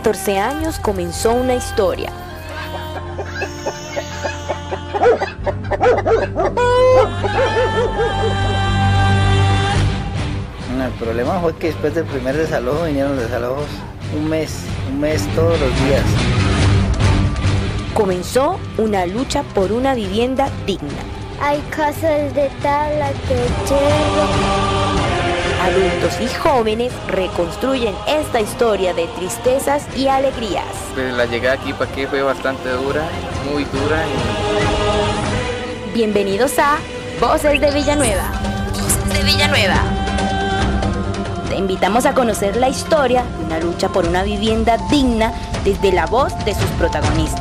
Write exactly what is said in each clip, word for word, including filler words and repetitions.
catorce años comenzó una historia. El problema fue que después del primer desalojo vinieron los desalojos un mes, un mes todos los días. Comenzó una lucha por una vivienda digna. Hay casas de tabla, techero. Adultos y jóvenes reconstruyen esta historia de tristezas y alegrías. Pues la llegada aquí para aquí fue bastante dura, muy dura. Y... Bienvenidos a Voces de Villanueva. Voces de Villanueva. Te invitamos a conocer la historia de una lucha por una vivienda digna desde la voz de sus protagonistas.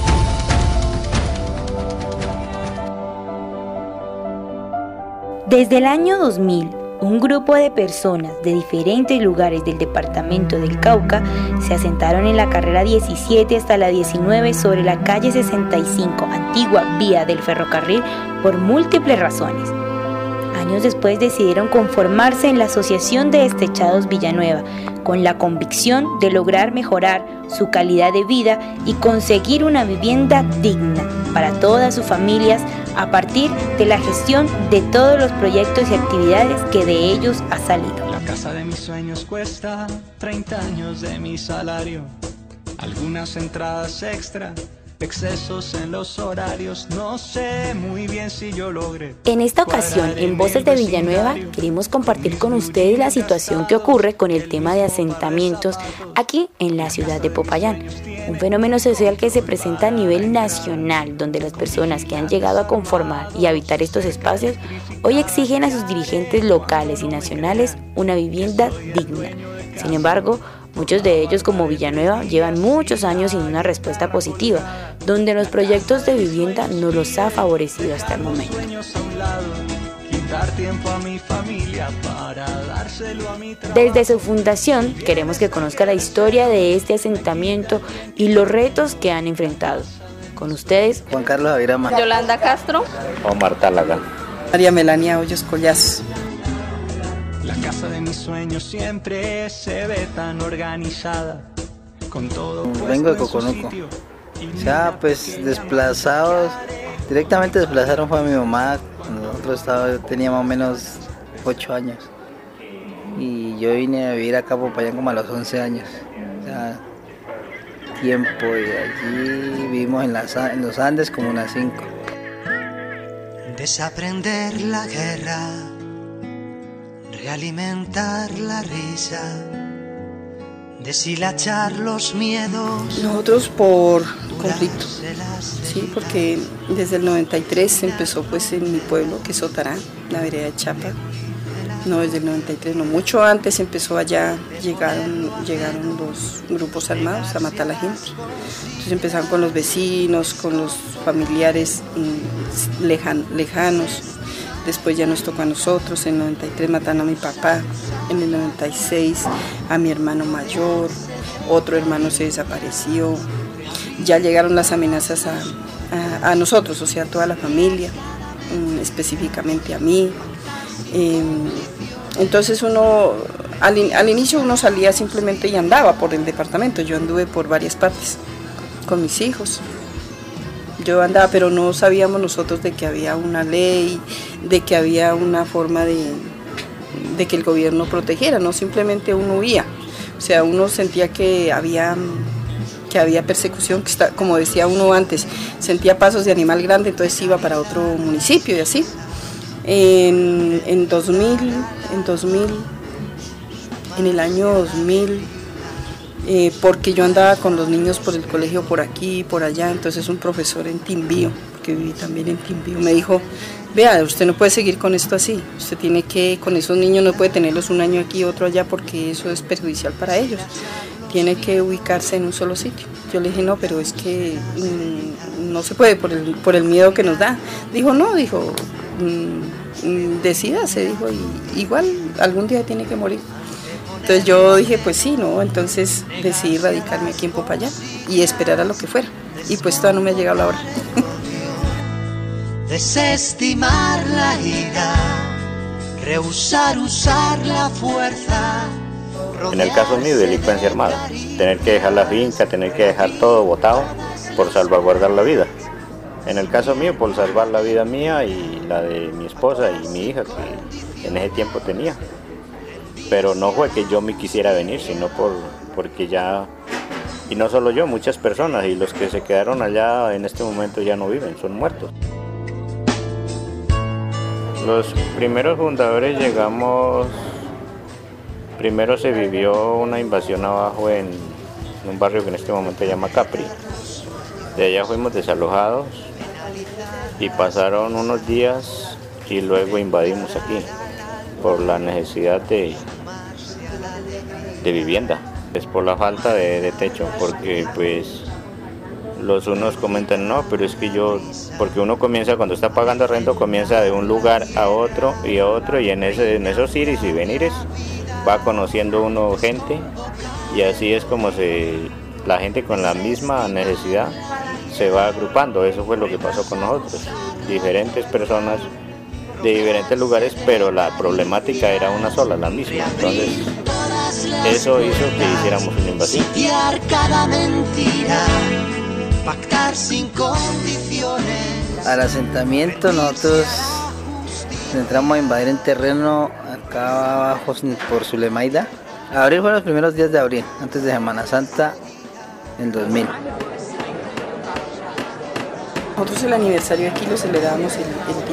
Desde el año dos mil, un grupo de personas de diferentes lugares del departamento del Cauca se asentaron en la carrera diecisiete hasta la diecinueve sobre la calle sesenta y cinco, antigua vía del ferrocarril, por múltiples razones. Años después decidieron conformarse en la Asociación de Destechados Villanueva, con la convicción de lograr mejorar su calidad de vida y conseguir una vivienda digna para todas sus familias a partir de la gestión de todos los proyectos y actividades que de ellos ha salido. La casa de mis sueños cuesta treinta años de mi salario, algunas entradas extra, excesos en los horarios, no sé muy bien si yo logré. En esta ocasión, en Voces de Villanueva, queremos compartir con ustedes la situación que ocurre con el tema de asentamientos aquí en la ciudad de Popayán. Un fenómeno social que se presenta a nivel nacional, donde las personas que han llegado a conformar y habitar estos espacios hoy exigen a sus dirigentes locales y nacionales una vivienda digna. Sin embargo, muchos de ellos, como Villanueva, llevan muchos años sin una respuesta positiva, donde los proyectos de vivienda no los ha favorecido hasta el momento. Desde su fundación, queremos que conozca la historia de este asentamiento y los retos que han enfrentado. Con ustedes, Juan Carlos Avirama, Yolanda Castro, Omar Tálaga, María Melania Hoyos Collazos. La casa de mis sueños siempre se ve tan organizada, con todo. Vengo de Coconuco. O sea, pues desplazados, directamente desplazaron fue a mi mamá. Nosotros estaba, tenía más o menos ocho años. Y yo vine a vivir acá a Popayán como a los once años. O sea, tiempo. Y allí vivimos en, las, en los Andes como unas cinco. Desaprender la guerra, realimentar la risa, deshilachar los miedos. Nosotros por conflicto, sí, porque desde el noventa y tres empezó pues en mi pueblo, que es Sotará, la vereda de Chapa. No, desde el noventa y tres, no, mucho antes empezó allá, llegaron, llegaron los grupos armados a matar a la gente. Entonces empezaron con los vecinos, con los familiares lejan, lejanos. Después ya nos tocó a nosotros, en el noventa y tres mataron a mi papá, en el noventa y seis a mi hermano mayor, otro hermano se desapareció. Ya llegaron las amenazas a, a, a nosotros, o sea, a toda la familia, específicamente a mí. Eh, entonces uno, al, in, al inicio uno salía simplemente y andaba por el departamento, yo anduve por varias partes con mis hijos. Yo andaba, pero no sabíamos nosotros de que había una ley, de que había una forma de, de que el gobierno protegiera, no simplemente uno huía. O sea, uno sentía que había, que había persecución, que está, como decía uno antes, sentía pasos de animal grande, entonces iba para otro municipio y así. En, en dos mil, en dos mil, en el año dos mil, eh, porque yo andaba con los niños por el colegio por aquí y por allá, entonces un profesor en Timbío, que viví también en Timbío, me dijo, vea, usted no puede seguir con esto así, usted tiene que, con esos niños no puede tenerlos un año aquí y otro allá porque eso es perjudicial para ellos, tiene que ubicarse en un solo sitio. Yo le dije, no, pero es que mmm, no se puede por el, por el miedo que nos da. Dijo, no, dijo, mmm, decídase, dijo, y, igual algún día tiene que morir. Entonces yo dije, pues sí, no, entonces decidí radicarme aquí en Popayán y esperar a lo que fuera. Y pues todavía no me ha llegado la hora. Desestimar la ira, rehusar usar la fuerza, En el caso mío, delincuencia armada. Tener que dejar la finca, tener que dejar todo botado por salvaguardar la vida. En el caso mío, por salvar la vida mía y la de mi esposa y mi hija, que en ese tiempo tenía. Pero no fue que yo me quisiera venir, sino por, porque ya, y no solo yo, muchas personas, y los que se quedaron allá en este momento ya no viven, son muertos. Los primeros fundadores llegamos, primero se vivió una invasión abajo en, en un barrio que en este momento se llama Capri. De allá fuimos desalojados y pasaron unos días y luego invadimos aquí por la necesidad de, de vivienda, es por la falta de, de techo, porque pues los unos comentan, no, pero es que yo, porque uno comienza cuando está pagando arrendo, comienza de un lugar a otro y a otro, y en, ese, en esos iris y venires va conociendo uno gente, y así es como se, la gente con la misma necesidad se va agrupando. Eso fue lo que pasó con nosotros, diferentes personas de diferentes lugares, pero la problemática era una sola, la misma. Entonces eso hizo que hiciéramos una invasión. Cada mentira, pactar sin condiciones. Al asentamiento nosotros entramos a invadir en terreno acá abajo por Zulemaida. Abril fueron los primeros días de abril, antes de Semana Santa en dos mil. Nosotros el aniversario aquí lo celebramos el, el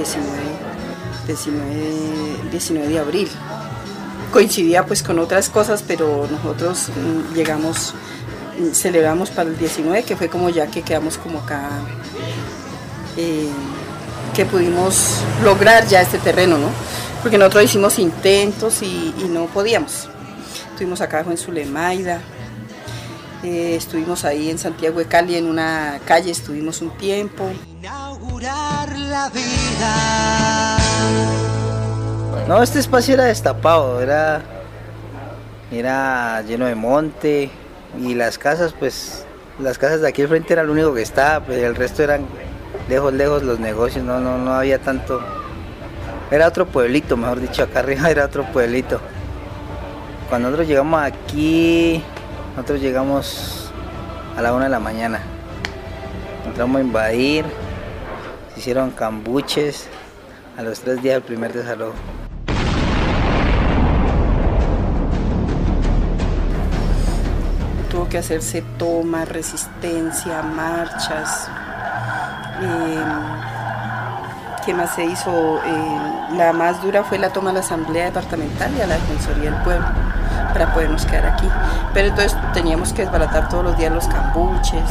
diecinueve de abril. Coincidía pues con otras cosas, pero nosotros mm, llegamos, mm, celebramos para el diecinueve, que fue como ya que quedamos como acá, eh, que pudimos lograr ya este terreno, ¿no? Porque nosotros hicimos intentos y, y no podíamos. Estuvimos acá en Zulemaida. Eh, estuvimos ahí en Santiago de Cali, en una calle, estuvimos un tiempo. Inaugurar la vida. No, este espacio era destapado, era, era lleno de monte, y las casas, pues, las casas de aquí al frente era lo único que estaba, pues el resto eran lejos, lejos los negocios, no, no, no había tanto, era otro pueblito, mejor dicho, acá arriba era otro pueblito. Cuando nosotros llegamos aquí, nosotros llegamos a la una de la mañana, entramos a invadir, se hicieron cambuches, a los tres días el primer desalojo. Tuvo que hacerse tomas, resistencia, marchas. Eh, ¿Qué más se hizo? Eh, la más dura fue la toma a la Asamblea Departamental y a la Defensoría del Pueblo, para podernos quedar aquí. Pero entonces teníamos que desbaratar todos los días los cambuches,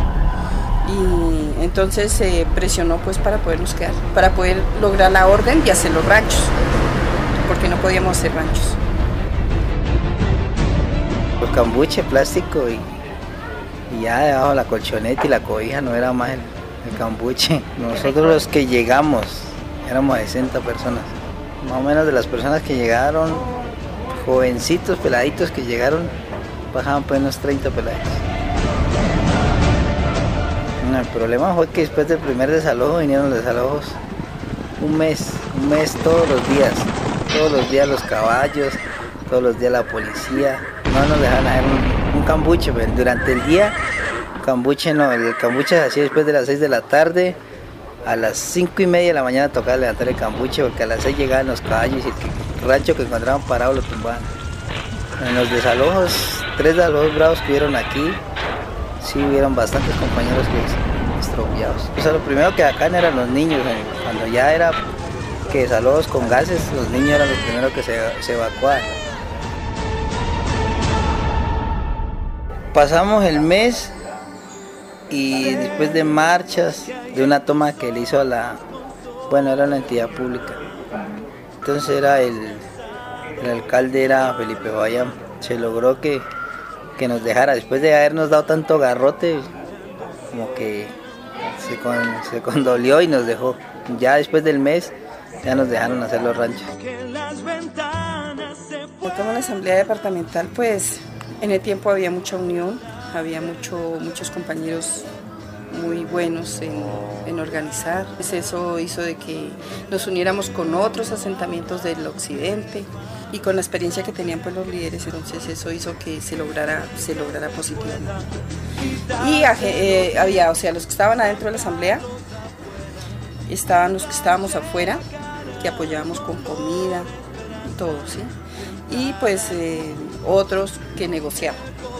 y entonces se presionó pues para podernos quedar, para poder lograr la orden y hacer los ranchos, porque no podíamos hacer ranchos. Los cambuches, plástico, y, y ya debajo de la colchoneta y la cobija no era más el, el cambuche. Nosotros los que llegamos éramos sesenta personas, más o menos. De las personas que llegaron, jovencitos, peladitos que llegaron, bajaban pues unos treinta peladitos. No, el problema fue que después del primer desalojo vinieron los desalojos un mes, un mes todos los días, todos los días los caballos, todos los días la policía, no nos dejaban hacer un, un cambuche, pues, durante el día, cambuche no, el cambuche se hacía después de las seis de la tarde, a las cinco y media de la mañana tocaba levantar el cambuche, porque a las seis llegaban los caballos y el rancho que encontraban parado lo tumbaban. En los desalojos, tres desalojos bravos que hubieron aquí, sí hubieron bastantes compañeros que estropeados. O sea, lo primero que acá eran los niños, cuando ya era que desalojos con gases, los niños eran los primeros que se, se evacuaban. Pasamos el mes y después de marchas, de una toma que le hizo a la, bueno, era una entidad pública, entonces era el, el alcalde era Felipe Bayam, se logró que, que nos dejara, después de habernos dado tanto garrote, como que se, con, se condolió y nos dejó. Ya después del mes ya nos dejaron hacer los ranchos. Como en la Asamblea Departamental, pues en el tiempo había mucha unión, había mucho, muchos compañeros muy buenos en, en organizar. Pues eso hizo de que nos uniéramos con otros asentamientos del occidente, y con la experiencia que tenían pues los líderes, entonces eso hizo que se lograra, se lograra positivamente. Y eh, había, o sea, los que estaban adentro de la asamblea, estaban los que estábamos afuera, que apoyábamos con comida, todo, ¿sí? Y pues eh, otros que negociaban.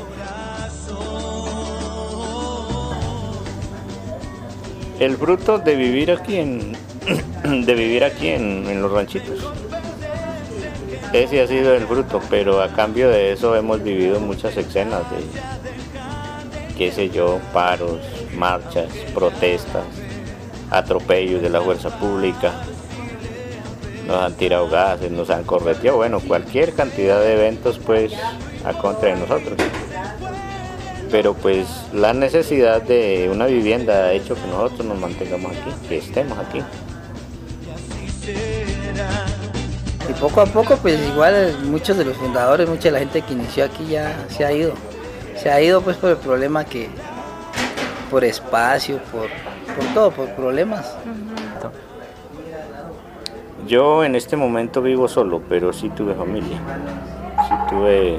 El fruto de vivir aquí en, de vivir aquí en, en los ranchitos. Ese ha sido el fruto, pero a cambio de eso hemos vivido muchas escenas de, qué sé yo, paros, marchas, protestas, atropellos de la fuerza pública. Nos han tirado gases, nos han correteado, bueno, cualquier cantidad de eventos pues a contra de nosotros. Pero pues la necesidad de una vivienda ha hecho que nosotros nos mantengamos aquí, que estemos aquí. Y poco a poco pues igual muchos de los fundadores, mucha de la gente que inició aquí ya se ha ido. Se ha ido pues por el problema que, por espacio, por, por todo, por problemas. Yo en este momento vivo solo, pero sí tuve familia. Sí tuve,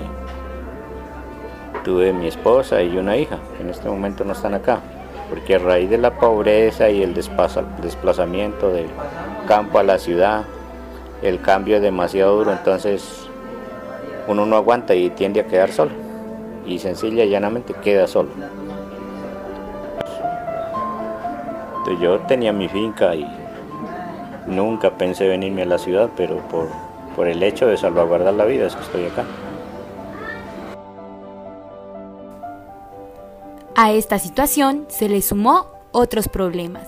tuve mi esposa y una hija, que en este momento no están acá. Porque a raíz de la pobreza y el desplazamiento del campo a la ciudad, el cambio es demasiado duro, entonces uno no aguanta y tiende a quedar solo. Y sencilla y llanamente queda solo. Entonces yo tenía mi finca y nunca pensé venirme a la ciudad, pero por, por el hecho de salvaguardar la vida es que estoy acá. A esta situación se le sumó otros problemas.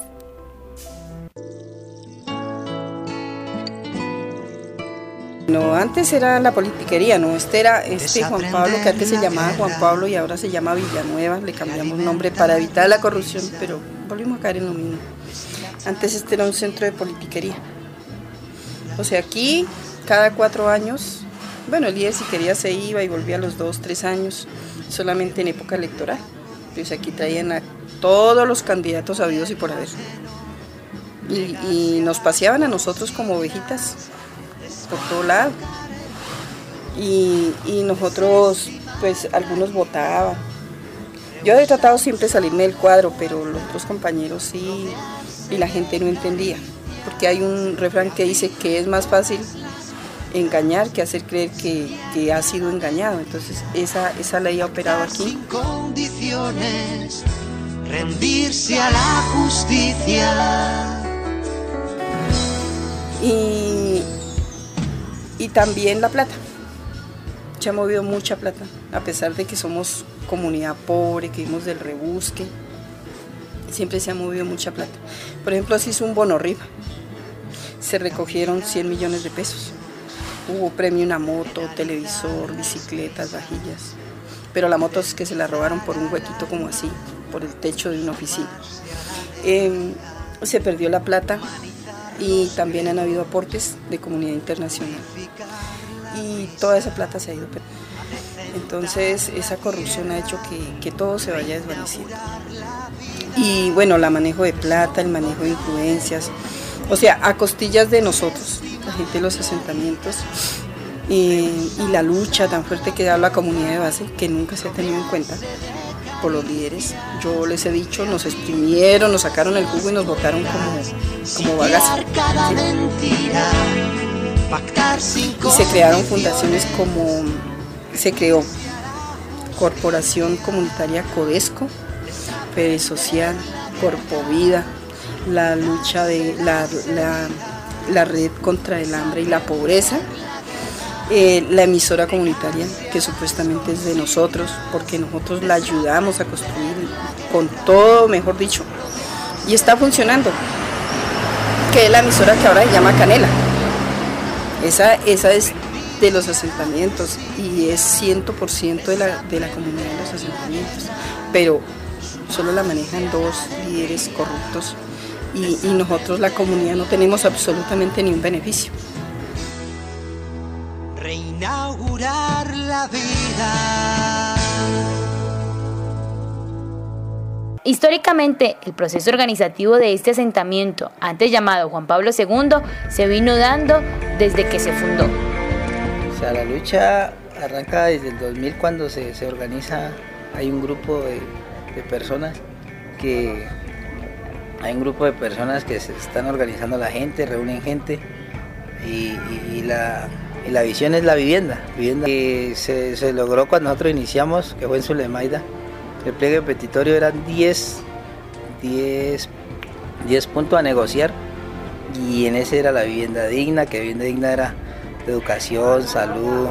No, antes era la politiquería, no, este era este Juan Pablo, que antes se llamaba Juan Pablo y ahora se llama Villanueva, le cambiamos nombre para evitar la corrupción, pero volvimos a caer en lo mismo. Antes este era un centro de politiquería. O sea, aquí cada cuatro años, bueno, el líder si quería se iba y volvía a los dos, tres años, solamente en época electoral. Pues aquí traían a todos los candidatos habidos y por haber. Y, y nos paseaban a nosotros como ovejitas por todo lado. Y, y nosotros, pues algunos votaban. Yo he tratado siempre de salirme del cuadro, pero los otros compañeros sí, y la gente no entendía. Porque hay un refrán que dice que es más fácil engañar que hacer creer que, que ha sido engañado. Entonces esa, esa ley ha operado aquí. Sin condiciones, rendirse a la justicia. Y, y también la plata. Se ha movido mucha plata, a pesar de que somos comunidad pobre, que vivimos del rebusque. Siempre se ha movido mucha plata. Por ejemplo, se hizo un bono rifa. Se recogieron cien millones de pesos. Hubo premio una moto, televisor, bicicletas, vajillas. Pero la moto es que se la robaron por un huequito como así, por el techo de una oficina. Eh, se perdió la plata y también han habido aportes de comunidad internacional. Y toda esa plata se ha ido perdiendo. Entonces esa corrupción ha hecho que, que todo se vaya desvaneciendo. Y bueno, el manejo de plata, el manejo de influencias, o sea, a costillas de nosotros, la gente de los asentamientos, y, y la lucha tan fuerte que da la comunidad de base, que nunca se ha tenido en cuenta por los líderes. Yo les he dicho, nos exprimieron, nos sacaron el jugo y nos botaron como, como bagazo. Y se crearon fundaciones como, se creó Corporación Comunitaria Codesco, Fede Social, Corpovida, la lucha de la, la, la red contra el hambre y la pobreza, eh, la emisora comunitaria, que supuestamente es de nosotros, porque nosotros la ayudamos a construir con todo, mejor dicho, y está funcionando, que es la emisora que ahora se llama Canela. Esa, esa es de los asentamientos y es cien por ciento de la, de la comunidad de los asentamientos, pero solo la manejan dos líderes corruptos y, y nosotros, la comunidad, no tenemos absolutamente ni un beneficio. Reinaugurar la vida. Históricamente, el proceso organizativo de este asentamiento, antes llamado Juan Pablo segundo, se vino dando desde que se fundó. O sea, la lucha arranca desde el dos mil cuando se, se organiza, hay un grupo de, de personas que, hay un grupo de personas que se están organizando la gente, reúnen gente y, y, y, la, y la visión es la vivienda, vivienda que se, se logró cuando nosotros iniciamos, que fue en Zulemaida. El pliegue petitorio eran diez puntos a negociar y en ese era la vivienda digna, que vivienda digna era educación, salud,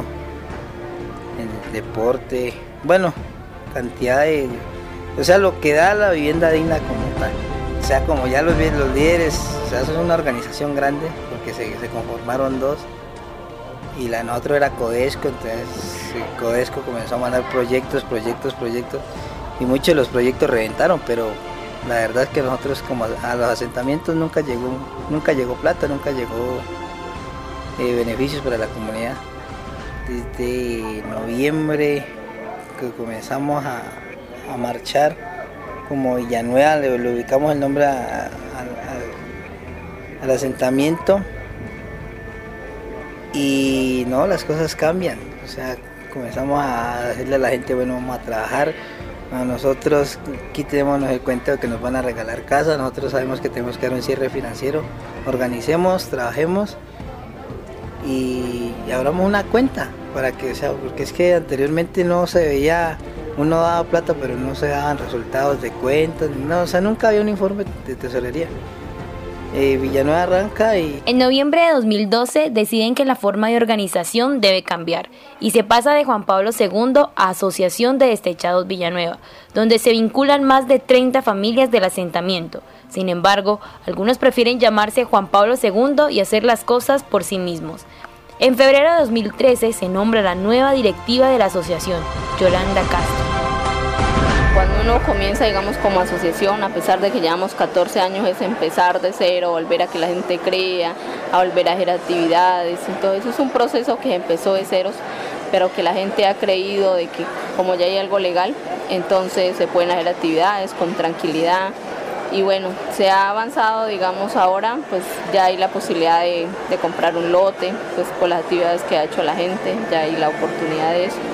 deporte, bueno, cantidad de, o sea, lo que da la vivienda digna como tal. O sea, como ya los, los líderes, o sea, eso es una organización grande, porque se, se conformaron dos, y la nosotros era Codesco, entonces Codesco comenzó a mandar proyectos, proyectos, proyectos, y muchos de los proyectos reventaron, pero la verdad es que nosotros como a los asentamientos nunca llegó, nunca llegó plata, nunca llegó eh, beneficios para la comunidad. Desde noviembre que comenzamos a, a marchar, como Villanueva, le, le ubicamos el nombre a, a, a, al asentamiento, y no, las cosas cambian, o sea, comenzamos a decirle a la gente, bueno, vamos a trabajar. A nosotros quitémonos el cuento de que nos van a regalar casa, nosotros sabemos que tenemos que dar un cierre financiero, organicemos, trabajemos y, y abramos una cuenta para que, o sea, porque es que anteriormente no se veía, uno daba plata pero no se daban resultados de cuentas, no, o sea, nunca había un informe de tesorería. Eh, Villanueva arranca y... En noviembre de dos mil doce deciden que la forma de organización debe cambiar y se pasa de Juan Pablo segundo a Asociación de Destechados Villanueva, donde se vinculan más de treinta familias del asentamiento. Sin embargo, algunos prefieren llamarse Juan Pablo segundo y hacer las cosas por sí mismos. En febrero de dos mil trece se nombra la nueva directiva de la asociación, Yolanda Castro. Cuando uno comienza, digamos, como asociación, a pesar de que llevamos catorce años, es empezar de cero, volver a que la gente crea, a volver a hacer actividades, entonces es un proceso que empezó de ceros, pero que la gente ha creído de que como ya hay algo legal, entonces se pueden hacer actividades con tranquilidad, y bueno, se ha avanzado, digamos, ahora, pues ya hay la posibilidad de, de comprar un lote, pues por las actividades que ha hecho la gente, ya hay la oportunidad de eso.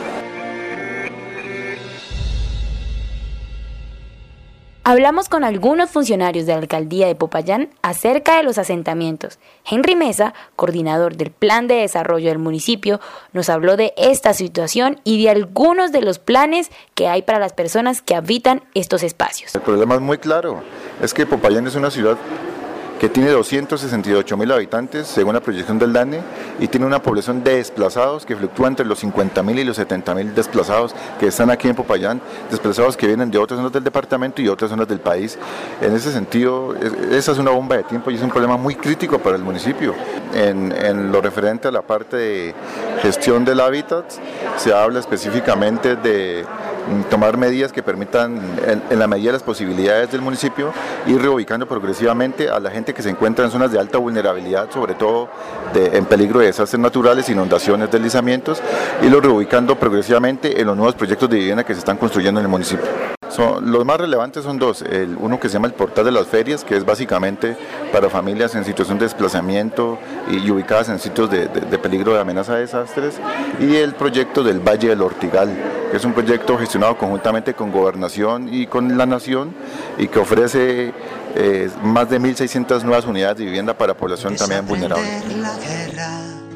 Hablamos con algunos funcionarios de la alcaldía de Popayán acerca de los asentamientos. Henry Mesa, coordinador del Plan de Desarrollo del municipio, nos habló de esta situación y de algunos de los planes que hay para las personas que habitan estos espacios. El problema es muy claro, es que Popayán es una ciudad que tiene doscientos sesenta y ocho mil habitantes según la proyección del DANE y tiene una población de desplazados que fluctúa entre los cincuenta mil y los setenta mil desplazados que están aquí en Popayán, desplazados que vienen de otras zonas del departamento y otras zonas del país. En ese sentido, es, esa es una bomba de tiempo y es un problema muy crítico para el municipio. En, en lo referente a la parte de gestión del hábitat, se habla específicamente de tomar medidas que permitan, en, en la medida de las posibilidades del municipio, ir reubicando progresivamente a la gente que se encuentra en zonas de alta vulnerabilidad, sobre todo de, en peligro de desastres naturales, inundaciones, deslizamientos, y lo reubicando progresivamente en los nuevos proyectos de vivienda que se están construyendo en el municipio. Son, los más relevantes son dos, el, uno que se llama el Portal de las Ferias, que es básicamente para familias en situación de desplazamiento y, y ubicadas en sitios de, de, de peligro de amenaza de desastres, y el proyecto del Valle del Ortigal, que es un proyecto gestionado conjuntamente con Gobernación y con la Nación y que ofrece eh, más de mil seiscientas nuevas unidades de vivienda para población también vulnerable. La guerra,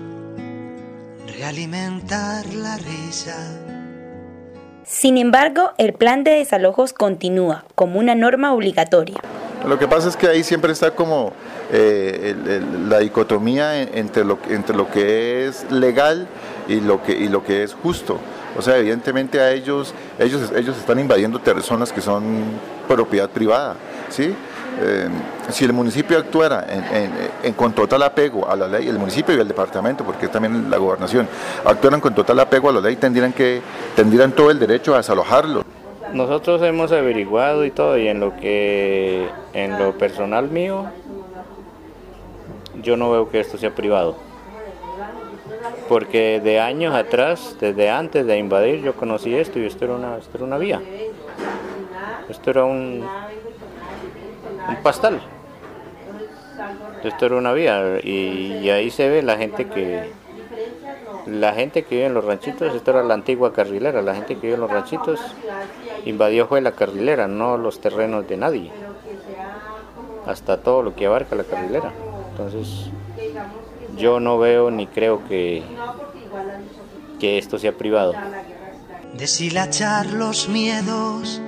realimentar la risa. Sin embargo, el plan de desalojos continúa como una norma obligatoria. Lo que pasa es que ahí siempre está como eh, el, el, la dicotomía entre lo, entre lo que es legal y lo que, y lo que es justo. O sea, evidentemente a ellos, ellos, ellos están invadiendo zonas que son propiedad privada, ¿sí? Eh, si el municipio actuara en, en, en, con total apego a la ley, el municipio y el departamento, porque también la gobernación, actuaran con total apego a la ley, tendrían, que, tendrían todo el derecho a desalojarlo. Nosotros hemos averiguado y todo, y en lo que, en lo personal mío, yo no veo que esto sea privado. Porque de años atrás, desde antes de invadir, yo conocí esto y esto era una, esto era una vía. Esto era un, un pastal. Esto era una vía y, y ahí se ve la gente que, La gente que vive en los ranchitos, esto era la antigua carrilera, la gente que vive en los ranchitos invadió fue la carrilera, no los terrenos de nadie, hasta todo lo que abarca la carrilera. Entonces yo no veo ni creo que, que esto sea privado. Deshilachar los miedos,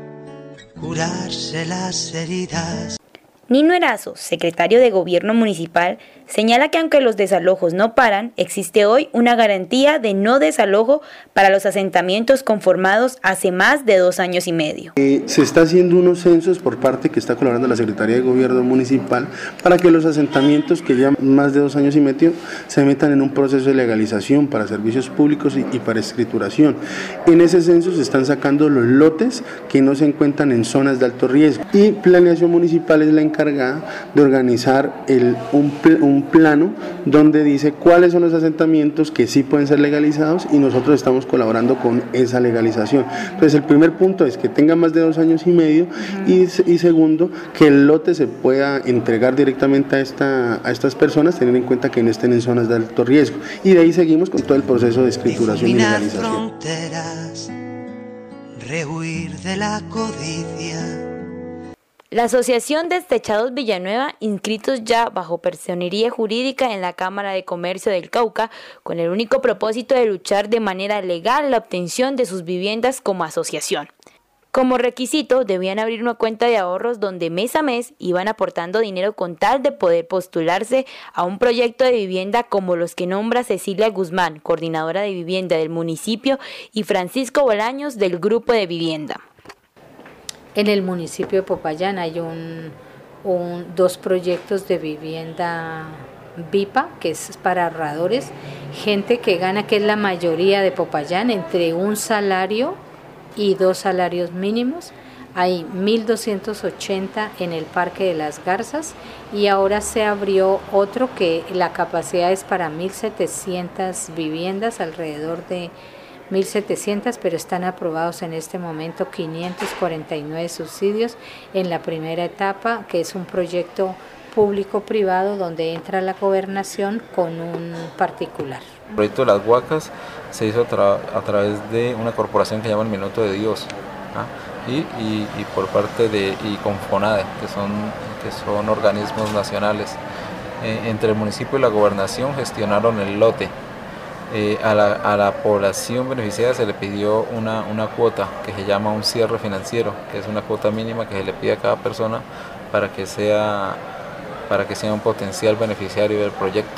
curarse las heridas. Nino Erazo, secretario de Gobierno Municipal, señala que aunque los desalojos no paran, existe hoy una garantía de no desalojo para los asentamientos conformados hace más de dos años y medio. Eh, se está haciendo unos censos por parte que está colaborando la Secretaría de Gobierno Municipal para que los asentamientos que llevan más de dos años y medio se metan en un proceso de legalización para servicios públicos y, y para escrituración. En ese censo se están sacando los lotes que no se encuentran en zonas de alto riesgo y Planeación Municipal es la encargada de organizar el, un, un plano donde dice cuáles son los asentamientos que sí pueden ser legalizados y nosotros estamos colaborando con esa legalización. Entonces el primer punto es que tenga más de dos años y medio y, y segundo, que el lote se pueda entregar directamente a, esta, a estas personas teniendo en cuenta que no estén en zonas de alto riesgo y de ahí seguimos con todo el proceso de escrituración y legalización. Fronteras, rehuir de la codicia. La Asociación Destechados Villanueva, inscritos ya bajo personería jurídica en la Cámara de Comercio del Cauca, con el único propósito de luchar de manera legal la obtención de sus viviendas como asociación. Como requisito, debían abrir una cuenta de ahorros donde mes a mes iban aportando dinero con tal de poder postularse a un proyecto de vivienda como los que nombra Cecilia Guzmán, coordinadora de vivienda del municipio, y Francisco Bolaños del Grupo de Vivienda. En el municipio de Popayán hay un, un, dos proyectos de vivienda VIPA, que es para ahorradores, gente que gana, que es la mayoría de Popayán, entre un salario y dos salarios mínimos. Hay mil doscientos ochenta en el Parque de las Garzas y ahora se abrió otro que la capacidad es para mil setecientas viviendas, alrededor de mil setecientas, pero están aprobados en este momento quinientos cuarenta y nueve subsidios en la primera etapa, que es un proyecto público-privado donde entra la gobernación con un particular. El proyecto de las Huacas se hizo a, tra a través de una corporación que se llama el Minuto de Dios, ¿ah? y, y, y por parte de y con FONADE, que son, que son organismos nacionales. Eh, entre el municipio y la gobernación gestionaron el lote. Eh, a, la, a la población beneficiada se le pidió una, una cuota que se llama un cierre financiero, que es una cuota mínima que se le pide a cada persona para que sea, para que sea un potencial beneficiario del proyecto.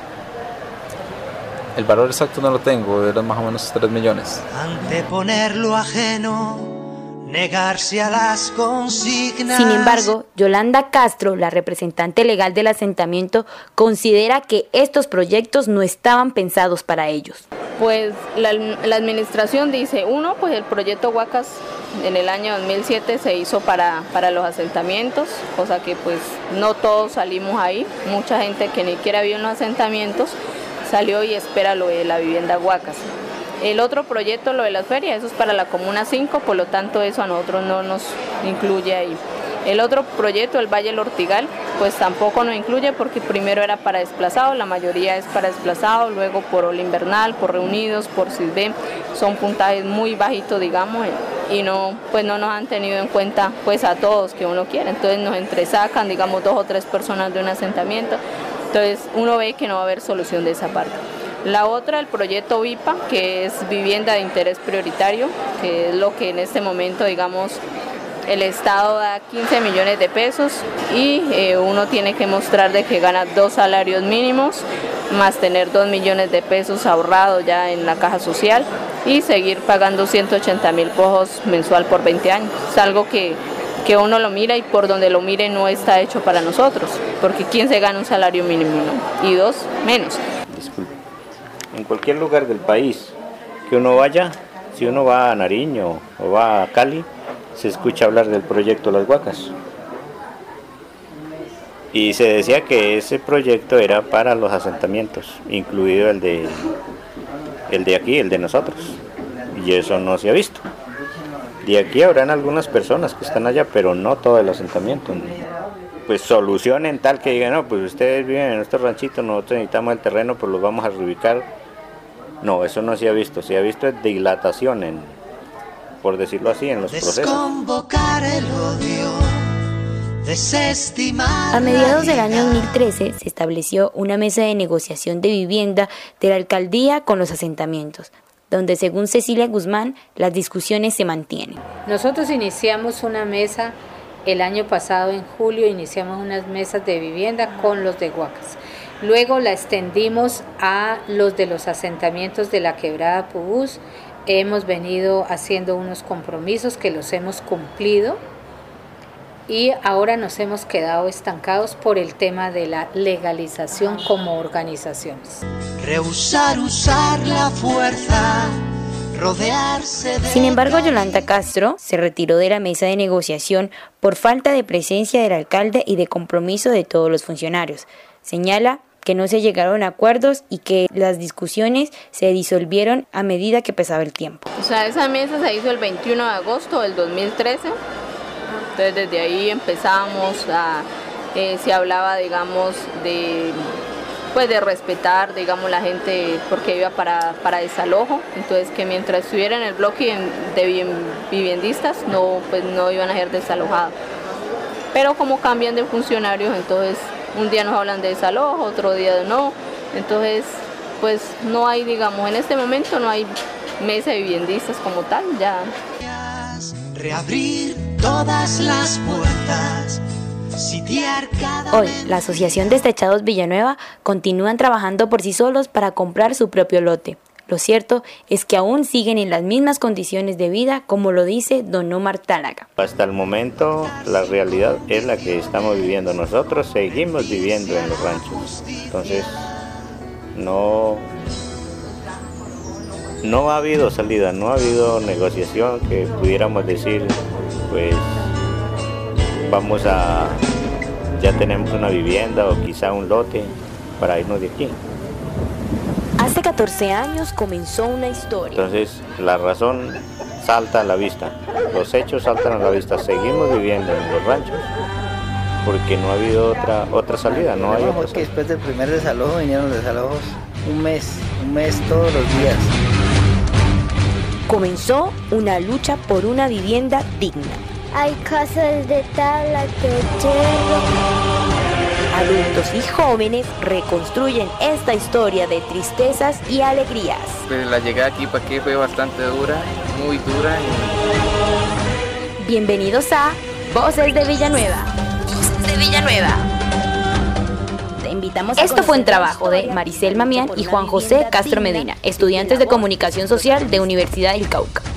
El valor exacto no lo tengo, eran más o menos tres millones. Anteponer lo ajeno, negarse a las consignas. Sin embargo, Yolanda Castro, la representante legal del asentamiento, considera que estos proyectos no estaban pensados para ellos. Pues la, la administración dice, uno, pues el proyecto Huacas en el año dos mil siete se hizo para, para los asentamientos, cosa que pues no todos salimos ahí, mucha gente que ni siquiera vive en los asentamientos salió y espera lo de la vivienda Huacas. El otro proyecto, lo de las ferias, eso es para la Comuna cinco, por lo tanto eso a nosotros no nos incluye ahí. El otro proyecto, el Valle del Ortigal, pues tampoco nos incluye porque primero era para desplazados, la mayoría es para desplazados, luego por Ola Invernal, por Reunidos, por Cisbe, son puntajes muy bajitos, digamos, y no, pues no nos han tenido en cuenta pues a todos que uno quiere, entonces nos entresacan, digamos, dos o tres personas de un asentamiento, entonces uno ve que no va a haber solución de esa parte. La otra, el proyecto VIPA, que es vivienda de interés prioritario, que es lo que en este momento, digamos, el Estado da quince millones de pesos y eh, uno tiene que mostrar de que gana dos salarios mínimos, más tener dos millones de pesos ahorrados ya en la caja social y seguir pagando ciento ochenta mil pesos mensual por veinte años. Es algo que, que uno lo mira y por donde lo mire no está hecho para nosotros, porque ¿quién se gana un salario mínimo, no? Y dos, menos. Disculpe. En cualquier lugar del país que uno vaya, si uno va a Nariño o va a Cali, se escucha hablar del proyecto Las Huacas. Y se decía que ese proyecto era para los asentamientos, incluido el de, el de aquí, el de nosotros. Y eso no se ha visto. De aquí habrán algunas personas que están allá, pero no todo el asentamiento. Pues solucionen tal que digan, no, pues ustedes viven en estos ranchitos, nosotros necesitamos el terreno, pues los vamos a reubicar No, eso no se ha visto, se ha visto dilatación, en, por decirlo así, en los procesos. El odio, a mediados del año dos mil trece se estableció una mesa de negociación de vivienda de la alcaldía con los asentamientos, donde según Cecilia Guzmán las discusiones se mantienen. Nosotros iniciamos una mesa el año pasado, en julio, iniciamos unas mesas de vivienda con los de Guacas. Luego la extendimos a los de los asentamientos de la Quebrada Pubús. Hemos venido haciendo unos compromisos que los hemos cumplido y ahora nos hemos quedado estancados por el tema de la legalización como organizaciones. Rehusar usar la fuerza, rodearse de... Sin embargo, Yolanda Castro se retiró de la mesa de negociación por falta de presencia del alcalde y de compromiso de todos los funcionarios. Señala que no se llegaron a acuerdos y que las discusiones se disolvieron a medida que pasaba el tiempo. O sea, esa mesa se hizo el veintiuno de agosto del dos mil trece, entonces desde ahí empezamos a, eh, se hablaba, digamos, de, pues de respetar, digamos, la gente porque iba para, para desalojo, entonces que mientras estuviera en el bloque de viviendistas no, pues no iban a ser desalojados. Pero como cambian de funcionarios, entonces un día nos hablan de desalojo, otro día no, entonces pues no hay, digamos, en este momento no hay mesa de viviendistas como tal, ya. Reabrir todas las puertas, sitiar cada... Hoy, la Asociación Destechados Villanueva continúan trabajando por sí solos para comprar su propio lote. Lo cierto es que aún siguen en las mismas condiciones de vida, como lo dice don Omar Tánaga. Hasta el momento la realidad es la que estamos viviendo. Nosotros seguimos viviendo en los ranchos. Entonces no, no ha habido salida, no ha habido negociación que pudiéramos decir, pues vamos a, ya tenemos una vivienda o quizá un lote para irnos de aquí. Hace catorce años comenzó una historia. Entonces la razón salta a la vista, los hechos saltan a la vista. Seguimos viviendo en los ranchos porque no ha habido otra otra salida, no hay otra porque después del primer desalojo vinieron los desalojos un mes, un mes todos los días. Comenzó una lucha por una vivienda digna. Hay casas de tabla, techero. Adultos y jóvenes reconstruyen esta historia de tristezas y alegrías. Pues la llegada aquí para aquí fue bastante dura, muy dura. Y... Bienvenidos a Voces de Villanueva. Voces de Villanueva. Te invitamos a Esto fue un trabajo de Maricel Mamián y Juan José Castro Medina, estudiantes de Comunicación Social de Universidad del Cauca.